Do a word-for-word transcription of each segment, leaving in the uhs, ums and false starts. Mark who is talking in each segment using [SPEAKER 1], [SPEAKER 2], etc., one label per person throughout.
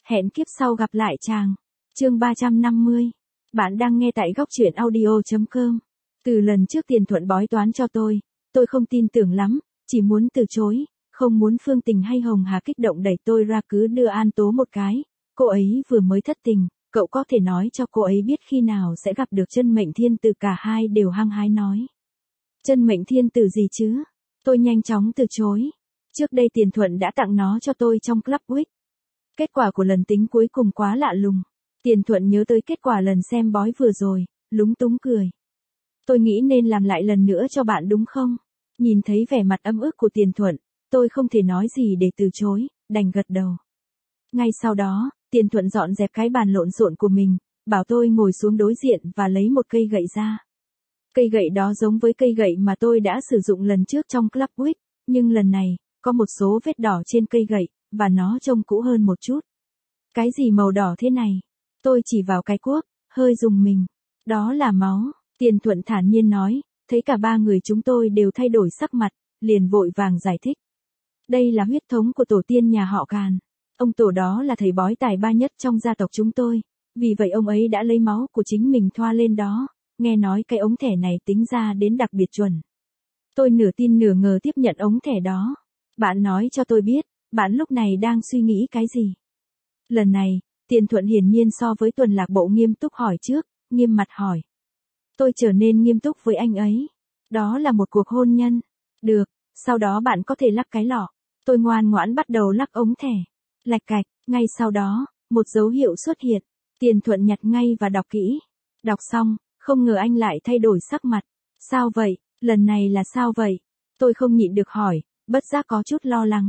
[SPEAKER 1] Hẹn kiếp sau gặp lại chàng. Chương ba trăm năm mươi. Bạn đang nghe tại góc truyện audio chấm com. Từ lần trước Tiền Thuận bói toán cho tôi, tôi không tin tưởng lắm, chỉ muốn từ chối, không muốn Phương Tình hay Hồng Hà kích động đẩy tôi ra, cứ đưa An Tố một cái. Cô ấy vừa mới thất tình, cậu có thể nói cho cô ấy biết khi nào sẽ gặp được chân mệnh thiên tử. Cả hai đều hăng hái nói. Chân mệnh thiên tử gì chứ? Tôi nhanh chóng từ chối. Trước đây Tiền Thuận đã tặng nó cho tôi trong Club Week. Kết quả của lần tính cuối cùng quá lạ lùng. Tiền Thuận nhớ tới kết quả lần xem bói vừa rồi, lúng túng cười. Tôi nghĩ nên làm lại lần nữa cho bạn đúng không? Nhìn thấy vẻ mặt ấm ức của Tiền Thuận, tôi không thể nói gì để từ chối, đành gật đầu. Ngay sau đó, Tiền Thuận dọn dẹp cái bàn lộn xộn của mình, bảo tôi ngồi xuống đối diện và lấy một cây gậy ra. Cây gậy đó giống với cây gậy mà tôi đã sử dụng lần trước trong Club Week, nhưng lần này, có một số vết đỏ trên cây gậy, và nó trông cũ hơn một chút. Cái gì màu đỏ thế này? Tôi chỉ vào cái cuốc, hơi rùng mình. Đó là máu, Tiền Thuận thản nhiên nói, thấy cả ba người chúng tôi đều thay đổi sắc mặt, liền vội vàng giải thích. Đây là huyết thống của tổ tiên nhà họ Càn. Ông tổ đó là thầy bói tài ba nhất trong gia tộc chúng tôi, vì vậy ông ấy đã lấy máu của chính mình thoa lên đó, nghe nói cái ống thẻ này tính ra đến đặc biệt chuẩn. Tôi nửa tin nửa ngờ tiếp nhận ống thẻ đó. Bạn nói cho tôi biết, bạn lúc này đang suy nghĩ cái gì? Lần này, Tiền Thuận hiển nhiên so với tuần lạc bộ nghiêm túc hỏi trước, nghiêm mặt hỏi. Tôi trở nên nghiêm túc với anh ấy. Đó là một cuộc hôn nhân. Được, sau đó bạn có thể lắc cái lọ. Tôi ngoan ngoãn bắt đầu lắc ống thẻ. Lạch cạch, ngay sau đó, một dấu hiệu xuất hiện. Tiền Thuận nhặt ngay và đọc kỹ. Đọc xong, không ngờ anh lại thay đổi sắc mặt. Sao vậy? Lần này là sao vậy? Tôi không nhịn được hỏi, bất giác có chút lo lắng.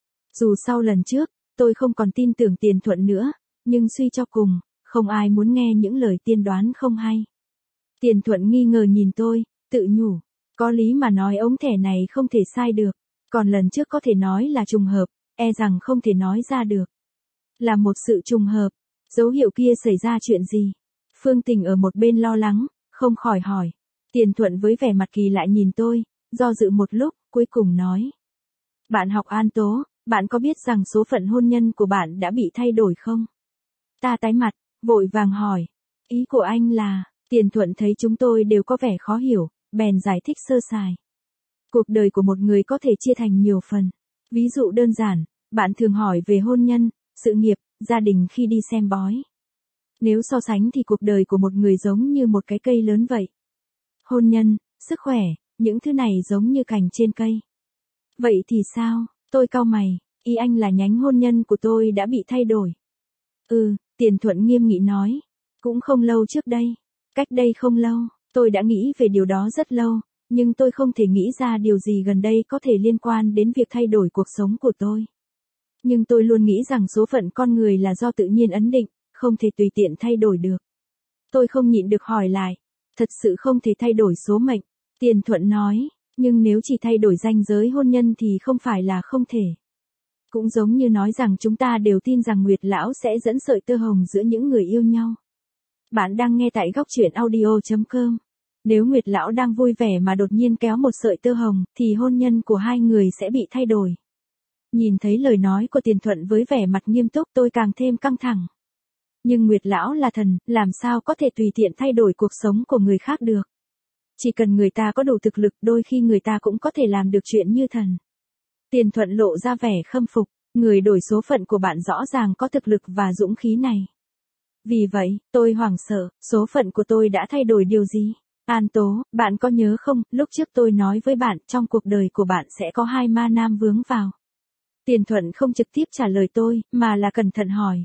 [SPEAKER 1] Dù sau lần trước, tôi không còn tin tưởng Tiền Thuận nữa, nhưng suy cho cùng, không ai muốn nghe những lời tiên đoán không hay. Tiền Thuận nghi ngờ nhìn tôi, tự nhủ, có lý mà nói ống thẻ này không thể sai được, còn lần trước có thể nói là trùng hợp, e rằng không thể nói ra được. Là một sự trùng hợp, dấu hiệu kia xảy ra chuyện gì? Phương Tình ở một bên lo lắng, không khỏi hỏi. Tiền Thuận với vẻ mặt kỳ lạ nhìn tôi, do dự một lúc, cuối cùng nói. Bạn học An Tố, bạn có biết rằng số phận hôn nhân của bạn đã bị thay đổi không? Ta tái mặt, vội vàng hỏi. Ý của anh là, Tiền Thuận thấy chúng tôi đều có vẻ khó hiểu, bèn giải thích sơ sài. Cuộc đời của một người có thể chia thành nhiều phần. Ví dụ đơn giản, bạn thường hỏi về hôn nhân, sự nghiệp, gia đình khi đi xem bói. Nếu so sánh thì cuộc đời của một người giống như một cái cây lớn vậy. Hôn nhân, sức khỏe, những thứ này giống như cành trên cây. Vậy thì sao? Tôi cau mày, ý anh là nhánh hôn nhân của tôi đã bị thay đổi. Ừ, Tiền Thuận nghiêm nghị nói. Cũng không lâu trước đây. Cách đây không lâu, tôi đã nghĩ về điều đó rất lâu, nhưng tôi không thể nghĩ ra điều gì gần đây có thể liên quan đến việc thay đổi cuộc sống của tôi. Nhưng tôi luôn nghĩ rằng số phận con người là do tự nhiên ấn định, không thể tùy tiện thay đổi được. Tôi không nhịn được hỏi lại. Thật sự không thể thay đổi số mệnh. Tiền Thuận nói, nhưng nếu chỉ thay đổi ranh giới hôn nhân thì không phải là không thể. Cũng giống như nói rằng chúng ta đều tin rằng Nguyệt Lão sẽ dẫn sợi tơ hồng giữa những người yêu nhau. Bạn đang nghe tại góc truyện audio chấm com. Nếu Nguyệt Lão đang vui vẻ mà đột nhiên kéo một sợi tơ hồng, thì hôn nhân của hai người sẽ bị thay đổi. Nhìn thấy lời nói của Tiền Thuận với vẻ mặt nghiêm túc, tôi càng thêm căng thẳng. Nhưng Nguyệt Lão là thần, làm sao có thể tùy tiện thay đổi cuộc sống của người khác được. Chỉ cần người ta có đủ thực lực, đôi khi người ta cũng có thể làm được chuyện như thần. Tiền Thuận lộ ra vẻ khâm phục, người đổi số phận của bạn rõ ràng có thực lực và dũng khí này. Vì vậy, tôi hoảng sợ, số phận của tôi đã thay đổi điều gì? An Tố, bạn có nhớ không, lúc trước tôi nói với bạn, trong cuộc đời của bạn sẽ có hai ma nam vướng vào. Tiền Thuận không trực tiếp trả lời tôi, mà là cẩn thận hỏi.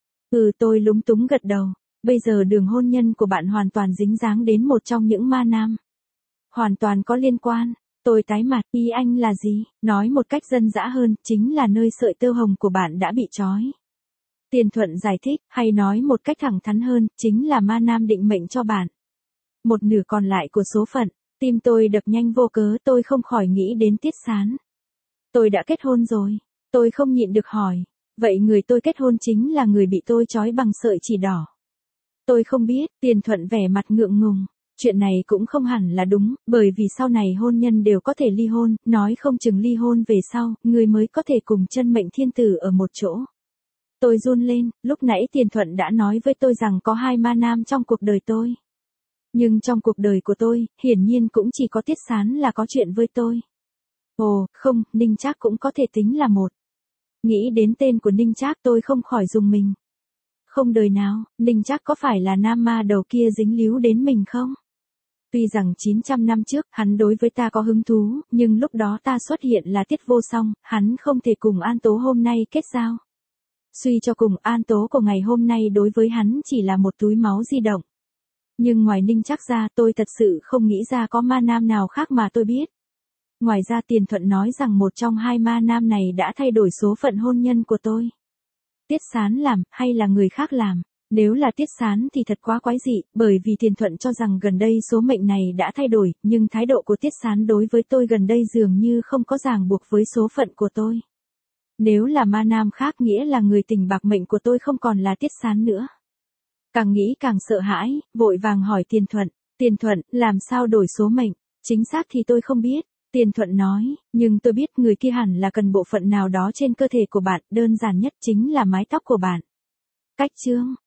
[SPEAKER 1] Ừ, tôi lúng túng gật đầu. Bây giờ đường hôn nhân của bạn hoàn toàn dính dáng đến một trong những ma nam. Hoàn toàn có liên quan. Tôi tái mặt, ý anh là gì? Nói một cách dân dã hơn, chính là nơi sợi tơ hồng của bạn đã bị trói. Tiền Thuận giải thích, hay nói một cách thẳng thắn hơn, chính là ma nam định mệnh cho bạn. Một nửa còn lại của số phận. Tim tôi đập nhanh vô cớ, tôi không khỏi nghĩ đến Tiết Sán. Tôi đã kết hôn rồi. Tôi không nhịn được hỏi. Vậy người tôi kết hôn chính là người bị tôi trói bằng sợi chỉ đỏ. Tôi không biết. Tiền Thuận vẻ mặt ngượng ngùng. Chuyện này cũng không hẳn là đúng, bởi vì sau này hôn nhân đều có thể ly hôn, nói không chừng ly hôn về sau, người mới có thể cùng chân mệnh thiên tử ở một chỗ. Tôi run lên, lúc nãy Tiền Thuận đã nói với tôi rằng có hai ma nam trong cuộc đời tôi. Nhưng trong cuộc đời của tôi, hiển nhiên cũng chỉ có Tiết Sán là có chuyện với tôi. Ồ, không, Ninh Trác cũng có thể tính là một. Nghĩ đến tên của Ninh Trác tôi không khỏi rùng mình. Không đời nào, Ninh Trác có phải là nam ma đầu kia dính líu đến mình không? Tuy rằng chín trăm năm trước, hắn đối với ta có hứng thú, nhưng lúc đó ta xuất hiện là Tiết Vô Song, hắn không thể cùng An Tố hôm nay kết giao. Suy cho cùng, An Tố của ngày hôm nay đối với hắn chỉ là một túi máu di động. Nhưng ngoài Ninh Trác ra, tôi thật sự không nghĩ ra có ma nam nào khác mà tôi biết. Ngoài ra Tiền Thuận nói rằng một trong hai ma nam này đã thay đổi số phận hôn nhân của tôi. Tiết Sán làm, hay là người khác làm? Nếu là Tiết Sán thì thật quá quái dị, bởi vì Tiền Thuận cho rằng gần đây số mệnh này đã thay đổi, nhưng thái độ của Tiết Sán đối với tôi gần đây dường như không có ràng buộc với số phận của tôi. Nếu là ma nam khác nghĩa là người tình bạc mệnh của tôi không còn là Tiết Sán nữa. Càng nghĩ càng sợ hãi, vội vàng hỏi Tiền Thuận, Tiền Thuận, làm sao đổi số mệnh? Chính xác thì tôi không biết. Tiền Thuận nói, nhưng tôi biết người kia hẳn là cần bộ phận nào đó trên cơ thể của bạn, đơn giản nhất chính là mái tóc của bạn. Cách chương